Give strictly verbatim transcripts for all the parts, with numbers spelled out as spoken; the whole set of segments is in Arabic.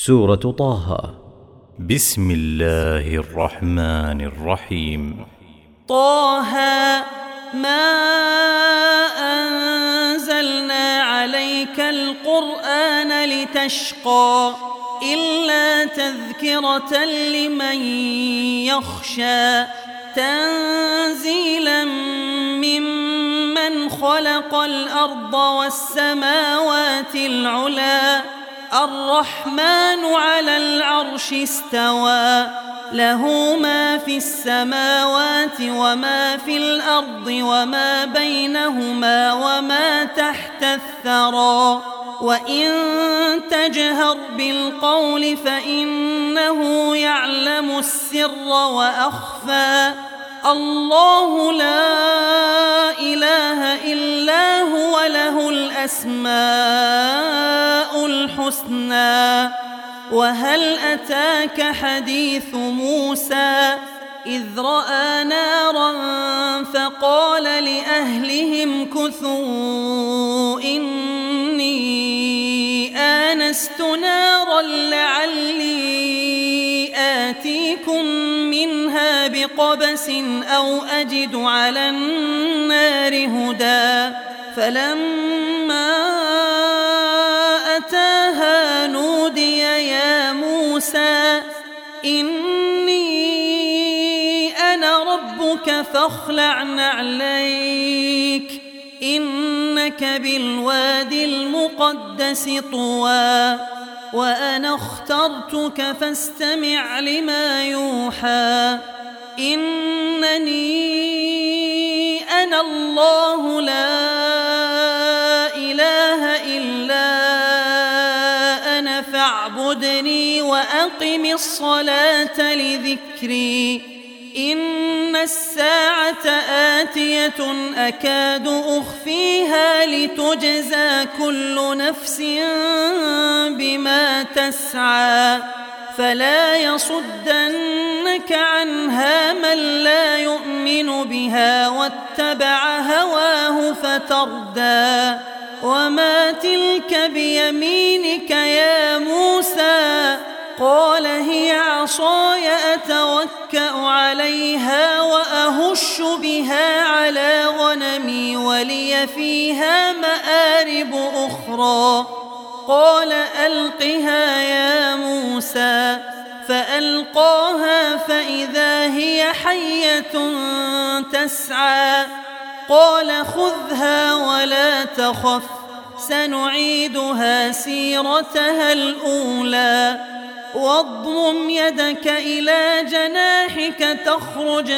سورة طه. بسم الله الرحمن الرحيم. طه ما أنزلنا عليك القرآن لتشقى إلا تذكرة لمن يخشى تنزيلا ممن خلق الأرض والسماوات العلى الرحمن على العرش استوى له ما في السماوات وما في الأرض وما بينهما وما تحت الثرى وإن تجهر بالقول فإنه يعلم السر وأخفى الله لا إله إلا هو له الأسماء الحسنى. وهل أتاك حديث موسى إذ رأى نارا فقال لأهلهم كثوا إني آنست نارا لعلي آتيكم منها بقبس أو أجد على النار هدى فلما أتاها نودي يا موسى إني أنا ربك فاخلع نعليك إنك بالوادي المقدس طوى وأنا اخترتك فاستمع لما يوحى إنني أنا الله لا إله إلا أنا فاعبدني وأقم الصلاة لذكري إن الساعة آتية أكاد أخفيها لتجزى كل نفس بما تسعى فلا يصدنك عنها من لا يؤمن بها واتبع هواه فتردى وما تلك بيمينك يا موسى قال هي عصاي أتوكأ عليها وأهش بها على غنمي ولي فيها مآرب أخرى قال ألقها يا موسى فألقاها فإذا هي حية تسعى قال خذها ولا تخف سنعيدها سيرتها الأولى واضمم يدك إلى جناحك تخرج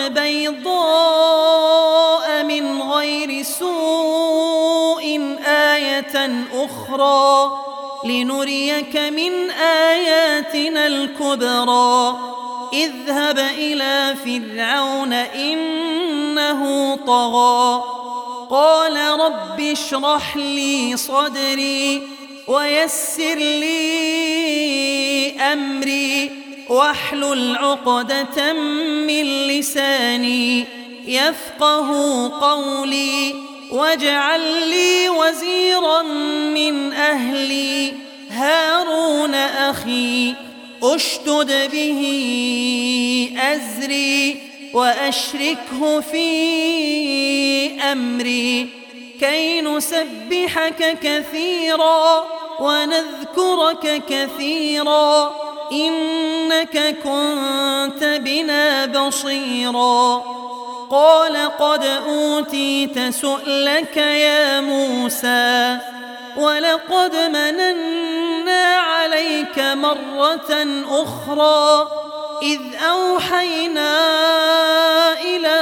بيضاء من غير سوء آية أخرى لنريك من آياتنا الكبرى اذهب إلى فرعون إنه طغى قال رب اشرح لي صدري ويسر لي أمري واحلل عقدة من لساني يفقه قولي واجعل لي وزيرا من أهلي هارون أخي أشدد به أزري وأشركه في أمري كي نسبحك كثيرا ونذكرك كثيرا إنك كنت بنا بصيرا قال قد أوتيت سؤلك يا موسى ولقد مننا عليك مرة أخرى إذ أوحينا إلى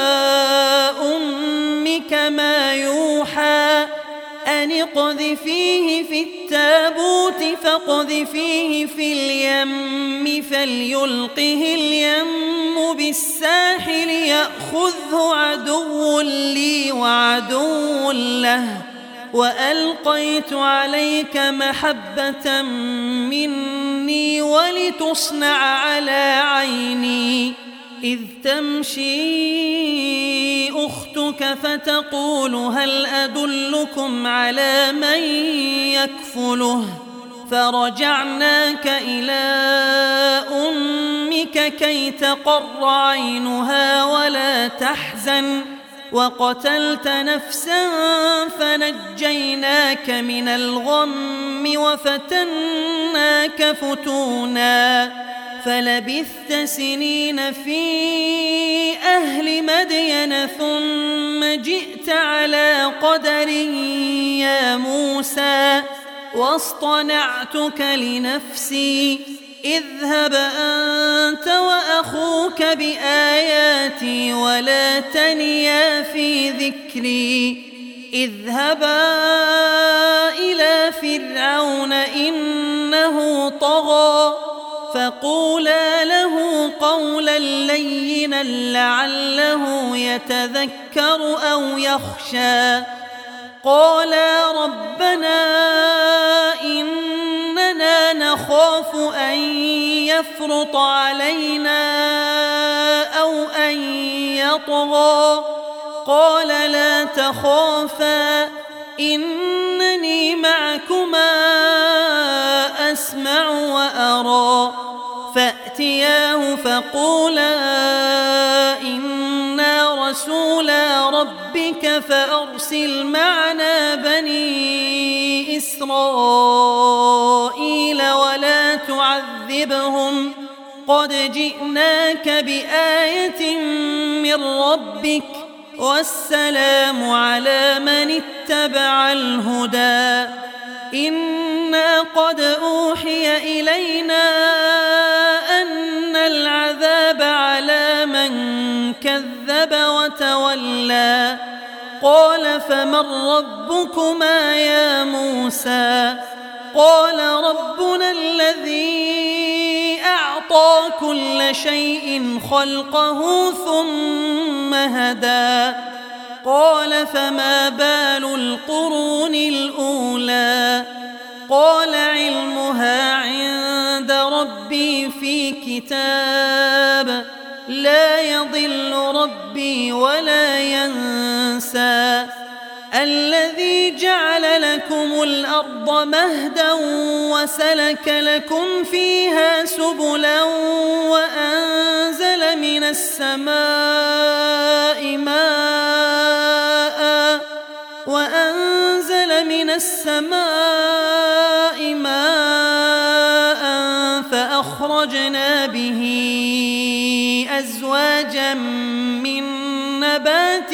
أمك ما يوحى أن اقذفيه في التابوت فاقذفيه في اليم فليلقه اليم بالساحل يأخذه عدو لي وعدو له وألقيت عليك محبة مني ولتصنع على عيني إذ تمشي أختك فتقول هل أدلكم على من يكفله فرجعناك إلى ربك كي تقر عينها ولا تحزن وقتلت نفسا فنجيناك من الغم وفتناك فتونا فلبثت سنين في أهل مدين ثم جئت على قدر يا موسى واصطنعتك لنفسي اذهب أنت وأخوك بآياتي ولا تنيا في ذكري اذهبا إلى فرعون إنه طغى فقولا له قولا لينا لعله يتذكر أو يخشى قالا ربنا إننا نخاف أن يفرط علينا أو أن يطغى قال لا تخافا إنني معكما أسمع وأرى فأتياه فقولا إنا رسولا ربك فأرسل معنا بني إسرائيل ولا تعذبهم قد جئناك بآية من ربك والسلام على من اتبع الهدى إنا قد أوحي إلينا أن العذاب على من كذب وتولى قال فمن ربكما يا موسى قال ربنا الذي أعطى كل شيء خلقه ثم هدى قال فما بال القرون الأولى قال علمها عند ربي في كتاب لا يضل ربي ولا ينسى الذي جعل لكم الأرض مهدا وسلك لكم فيها سبلا وأنزل من السماء ماء وأنزل من السماء ماء فأخرجنا به أزواجا من نبات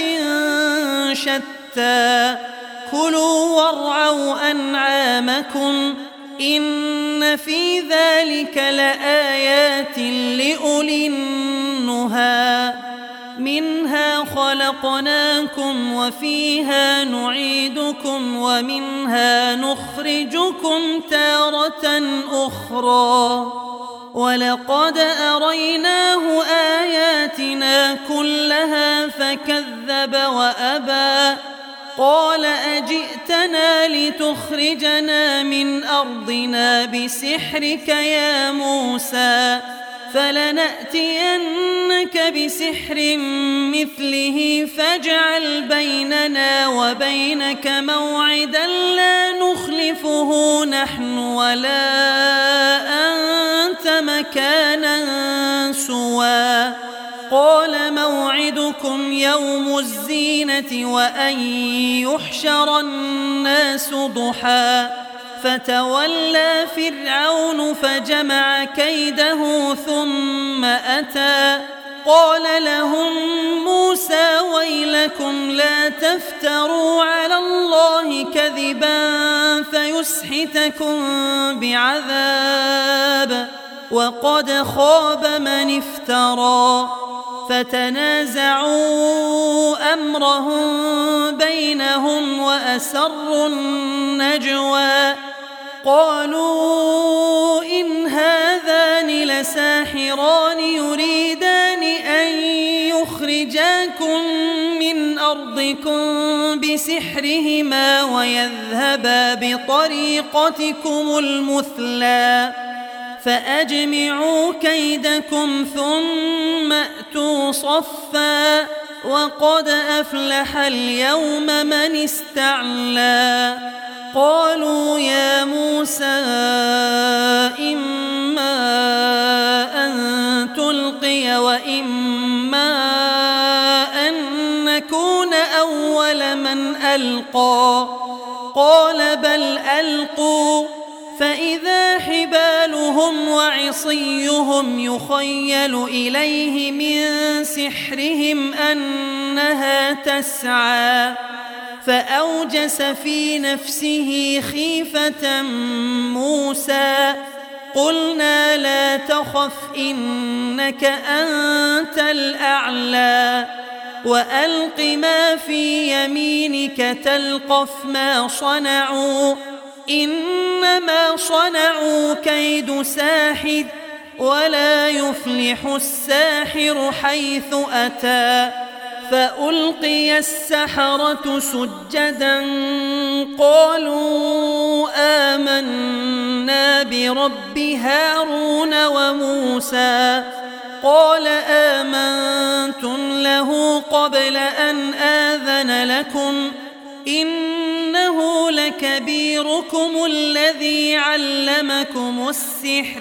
شتى كلوا وارعوا أنعامكم إن في ذلك لآيات لأولي النهى منها خلقناكم وفيها نعيدكم ومنها نخرجكم تارة أخرى ولقد أريناه آياتنا كلها فكذب وأبى قال أجئتنا لتخرجنا من أرضنا بسحرك يا موسى فلنأتينك بسحر مثله فاجعل بيننا وبينك موعدا لا نخلفه نحن ولا أنت مكانا سوى قال موعدكم يوم الزينة وأن يحشر الناس ضحى فتولى فرعون فجمع كيده ثم أتى قال لهم موسى ويلكم لا تفتروا على الله كذبا فيسحتكم بعذاب وقد خاب من افترى فتنازعوا أمرهم بينهم وأسروا النجوى قالوا إن هذان لساحران يريدان أن يخرجاكم من أرضكم بسحرهما ويذهبا بطريقتكم المثلى فأجمعوا كيدكم ثم أتوا صفا وقد أفلح اليوم من استعلى قالوا يا موسى إما أن أن ألقى قال بل ألقوا فإذا حبالهم وعصيهم يخيل إليه من سحرهم أنها تسعى فأوجس في نفسه خيفة موسى قلنا لا تخف إنك أنت الأعلى وألق ما في يمينك تلقف ما صنعوا إنما صنعوا كيد ساحر ولا يفلح الساحر حيث أتى فألقي السحرة سجدا قالوا آمنا برب هارون وموسى قال آمنتم له قبل أن آذن لكم إنه لكبيركم الذي علمكم السحر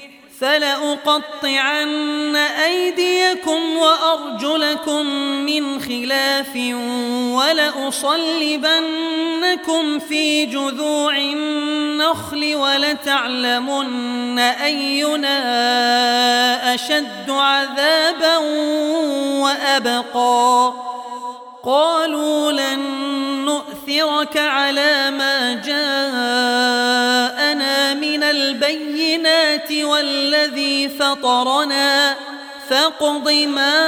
فلأقطعن أيديكم وأرجلكم من خلاف ولأصلبنكم في جذوع النخل ولتعلمن أينا أشد عذابا وأبقى قالوا لن نؤثرك على ما جاءنا من البينات والذي فطرنا فاقض ما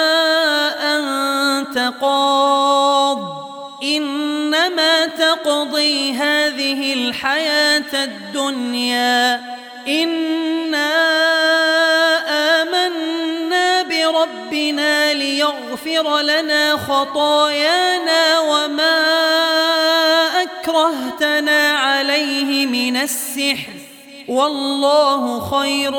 أنت قاض إنما تقضي هذه الحياة الدنيا إنا آمنا بربنا ليغفر لنا خطايانا وما أكرهتنا عليه من السحر والله خير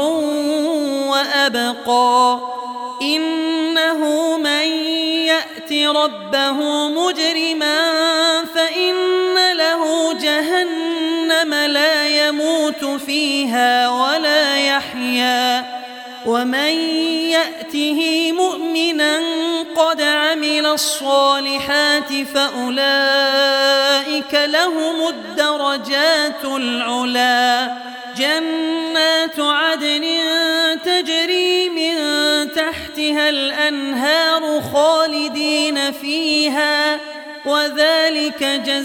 وأبقى إنه من يأت ربه مجرما فإن له جهنم لا يموت فيها ولا يحيا ومن يأته مؤمنا قد عمل الصالحات فأولئك لهم الدرجات العلا جنات عدن تجري من تحتها الأنهار خالدين فيها وذلك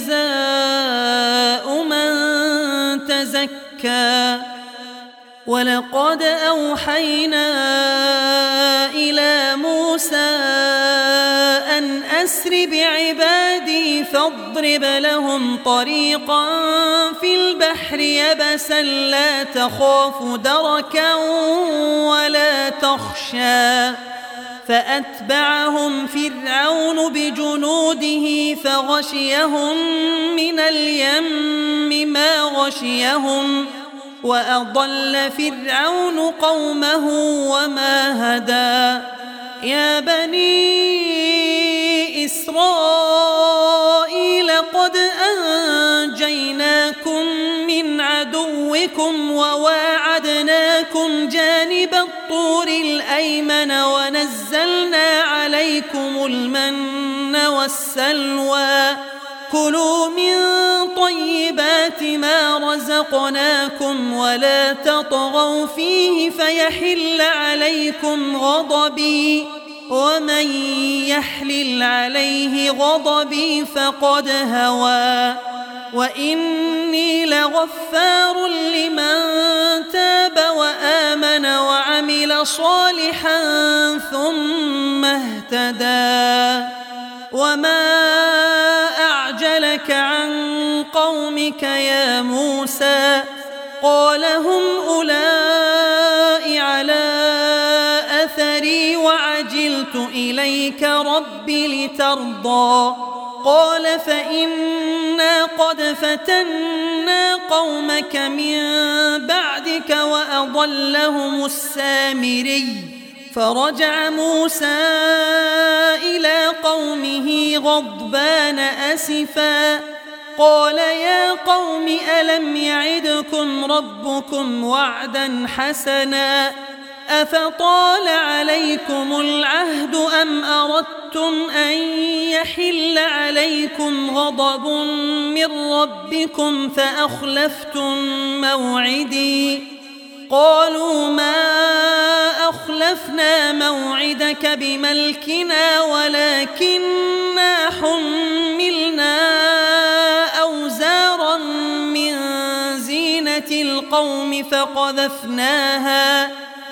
جزاء من تزكى ولقد أوحينا إلى موسى أن أسر بعبادي فاضرب لهم طريقا في البحر يبسا لا تخاف دركا ولا تخشى فأتبعهم فرعون بجنوده فغشيهم من اليم ما غشيهم وأضل فرعون قومه وما هدى يا بني إسرائيل قد أنجيناكم من عدوكم وواعدناكم جانب الطور الأيمن ونزلنا عليكم المن والسلوى كلوا من طيبات ما رزقناكم ولا تطغوا فيه فيحل عليكم غضبي ومن يحلل عليه غضبي فقد هوى وإني لغفار لمن تاب وآمن وعمل صالحا ثم اهتدى وما أعجلك عن قومك يا موسى قال هم أولئك على أثري وعجلت إليك رب لترضى قال فإنا قد فتنا قومك من بعدك وأضلهم السامري فرجع موسى إلى قومه غضبان أسفا قال يا قوم ألم يعدكم ربكم وعدا حسنا أفطال عليكم العهد أم أردتم أن يحل عليكم غضب من ربكم فأخلفتم موعدي قالوا ما أخلفنا موعدك بملكنا ولكننا حملنا أوزارا من زينة القوم فقذفناها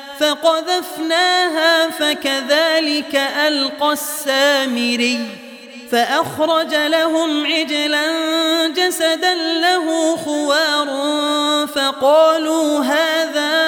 فقذفناها فكذلك ألقى السامري فأخرج لهم عجلا جسدا له خوار فقالوا هذا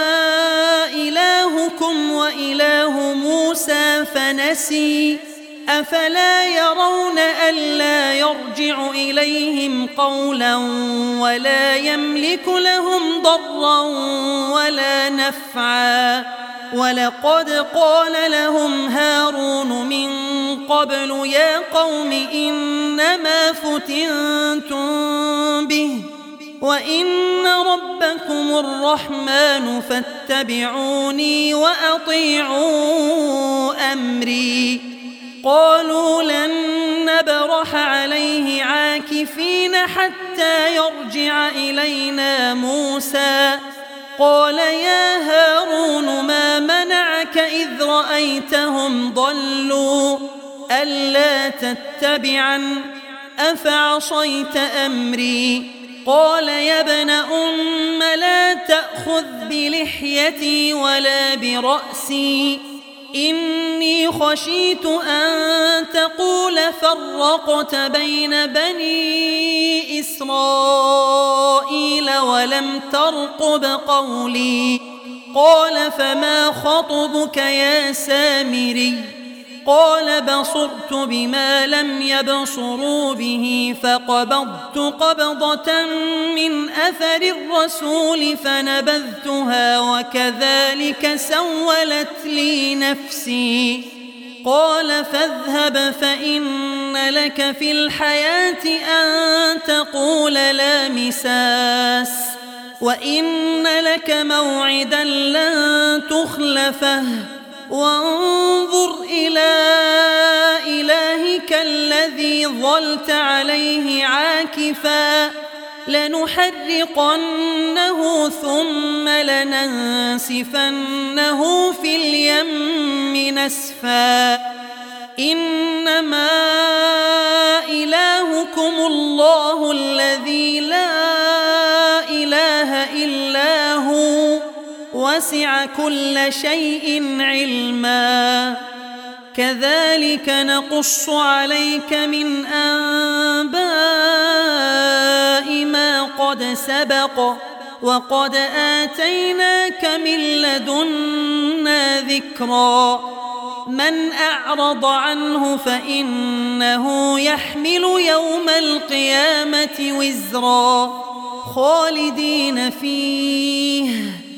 إلهكم وإله موسى فنسي أفلا يرون ألا يرجع إليهم قولا ولا يملك لهم ضرا ولا نفعا ولقد قال لهم هارون من قبل يا قوم إنما فتنتم به وإن ربكم الرحمن فاتبعوني وأطيعوا أمري قالوا لن نبرح عليه عاكفين حتى يرجع إلينا موسى قال يا هارون ما منعك إذ رأيتهم ضلوا ألا تتبعن أفعصيت أمري قال يا ابن أم لا تأخذ بلحيتي ولا برأسي إني خشيت أن تقول فرقت بين بني إسرائيل ولم ترقب قولي قال فما خطبك يا سامري قال بصرت بما لم يبصروا به فقبضت قبضة من أثر الرسول فنبذتها وكذلك سولت لي نفسي قال فاذهب فإن لك في الحياة أن تقول لا مساس وإن لك موعدا لن تخلفه وانظر إلى إلهك الذي ظلت عليه عاكفا لنحرقنه ثم لننسفنه في اليم نسفا إنما إلهكم الله الذي لا إله إلا هو وسع كل شيء علما كذلك نقص عليك من أنباء ما قد سبق وقد آتيناك من لدنا ذكرا من أعرض عنه فإنه يحمل يوم القيامة وزرا خالدين فيه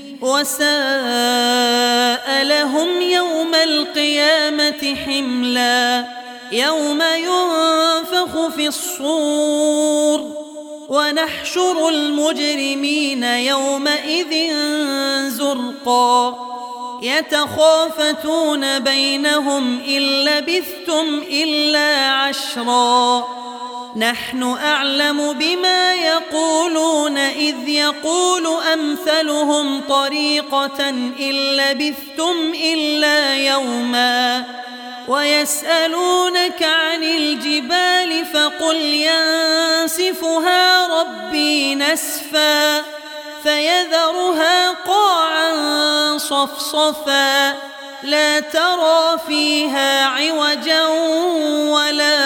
وساء لهم يوم القيامة حملا يوم ينفخ في الصور ونحشر المجرمين يومئذ زرقا يتخافتون بينهم إن لبثتم إلا عشرا نحن أعلم بما يقولون إذ يقول أمثلهم طريقة إن لبثتم إلا يوما ويسألونك عن الجبال فقل ينسفها ربي نسفا فيذرها قاعا صفصفا لا ترى فيها عوجا ولا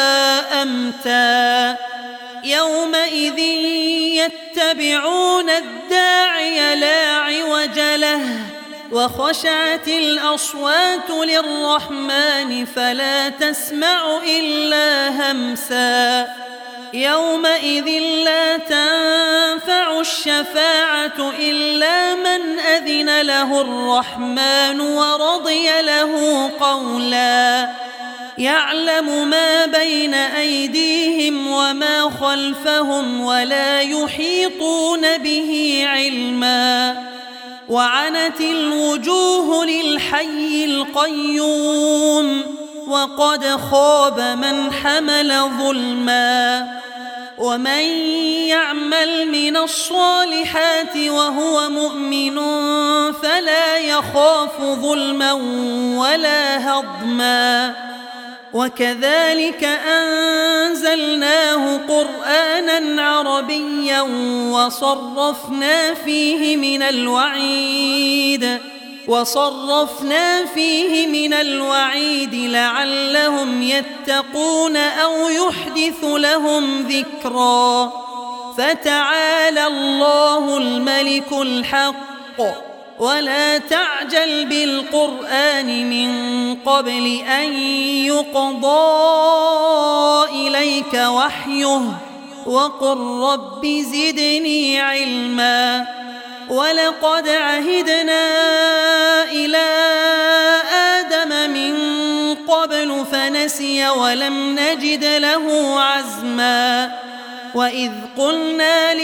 أمتا يومئذ يتبعون الداعي لا عوج له وخشعت الأصوات للرحمن فلا تسمع إلا همسا يومئذ لا تنفع الشفاعة إلا من أذن له الرحمن ورضي له قولا يعلم ما بين أيديهم وما خلفهم ولا يحيطون به علما وعنت الوجوه للحي القيوم وقد خاب من حمل ظلما. ومن يعمل من الصالحات وهو مؤمن فلا يخاف ظلما ولا هضما. وكذلك أنزلناه قرآنا عربيا وصرفنا فيه من الوعيد وصرفنا فيه من الوعيد لعلهم يتقون أو يحدث لهم ذكرا. فتعالى الله الملك الحق ولا تعجل بالقرآن من قبل أن يقضى إليك وحيه وقل رب زدني علما. ولقد عهدنا إلى آدم من قبل فنسي ولم نجد له عزما. وإذ قلنا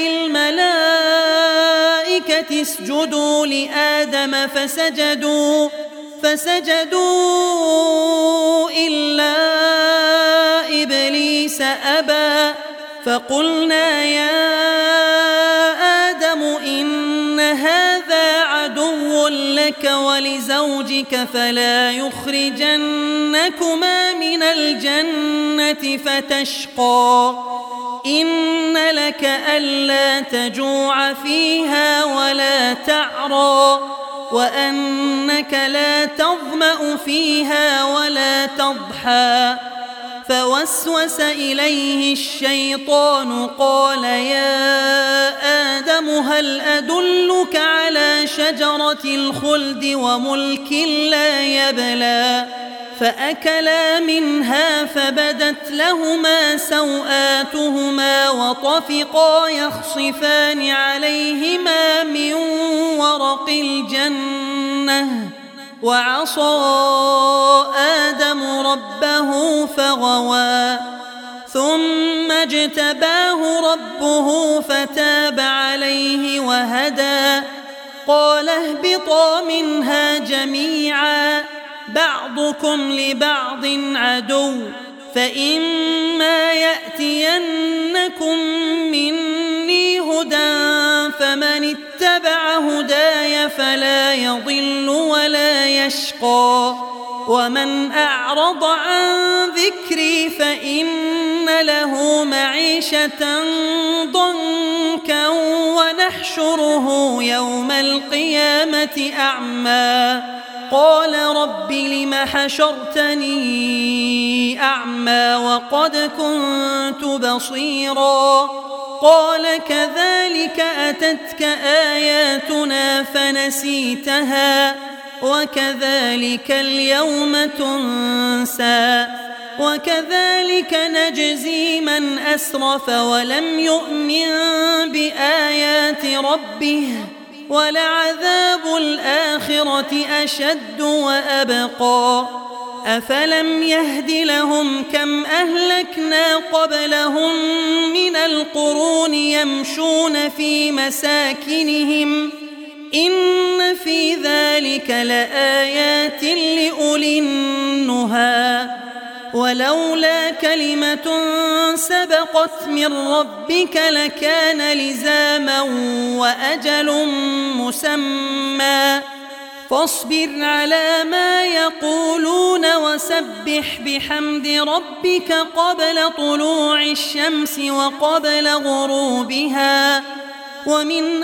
للملائكة اسجدوا لآدم فسجدوا فسجدوا إلا إبليس أبى. فقلنا يا آدم إن هذا عدو لك ولزوجك فلا يخرجنكما من الجنة فتشقى. إن لك ألا تجوع فيها ولا تعرى وأنك لا تظمأ فيها ولا تضحى. فوسوس إليه الشيطان قال يا آدم هل أدلك على شجرة الخلد وملك لا يبلى. فأكلا منها فبدت لهما سوآتهما وطفقا يخصفان عليهما من ورق الجنة. وعصى آدم ربه فغوى ثم اجتباه ربه فتاب عليه وهدى. قال اهبطا منها جميعا بعضكم لبعض عدو فإما يأتينكم مني هدى فمن اتبع هداي فلا يضل ولا يشقى. ومن أعرض عن ذكري فإن له معيشة ضنكا ونحشره يوم القيامة أعمى. قال رب لم حشرتني أعمى وقد كنت بصيرا. قال كذلك أتتك آياتنا فنسيتها وكذلك اليوم تنسى. وكذلك نجزي من أسرف ولم يؤمن بآيات ربه ولعذاب الآخرة أشد وأبقى. أفلم يهد لهم كم أهلكنا قبلهم من القرون يمشون في مساكنهم إن في ذلك لآيات لأولي النهى. ولولا كلمة سبقت من ربك لكان لزاما وأجل مسمى. فاصبر على ما يقولون وسبح بحمد ربك قبل طلوع الشمس وقبل غروبها ومن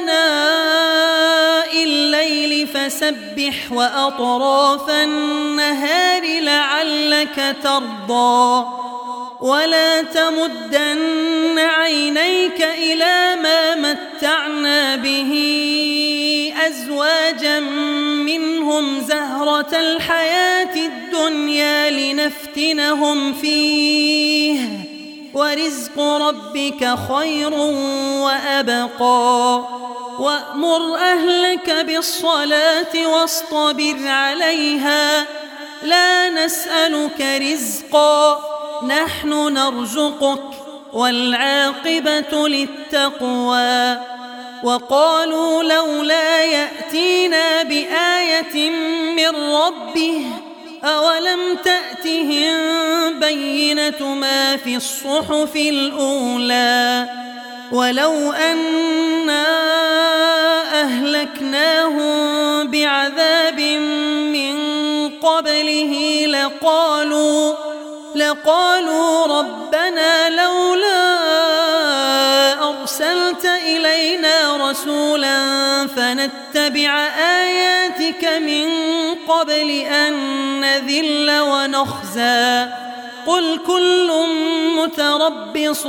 آناء الليل فسبح وأطراف النهار لعلك ترضى. ولا تمدن عينيك إلى ما متعنا به أزواجا منهم زهرة الحياة الدنيا لنفتنهم فيه ورزق ربك خير وأبقى. وأمر أهلك بالصلاة واصطبر عليها لا نسألك رزقا نحن نرزقك والعاقبة للتقوى. وقالوا لولا يأتينا بآية من ربه أولم تأتهم بينة ما في الصحف الأولى ولو أنا أهلكناهم بعذاب من قبله لقالوا لقالوا ربنا لولا أرسلت إلينا رسولا فنتبع آياتك من قبل أن نذل ونخزى قل كل متربص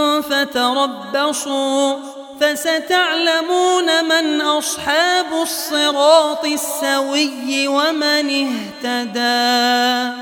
فتربصوا فستعلمون من أصحاب الصراط السوي ومن اهتدى.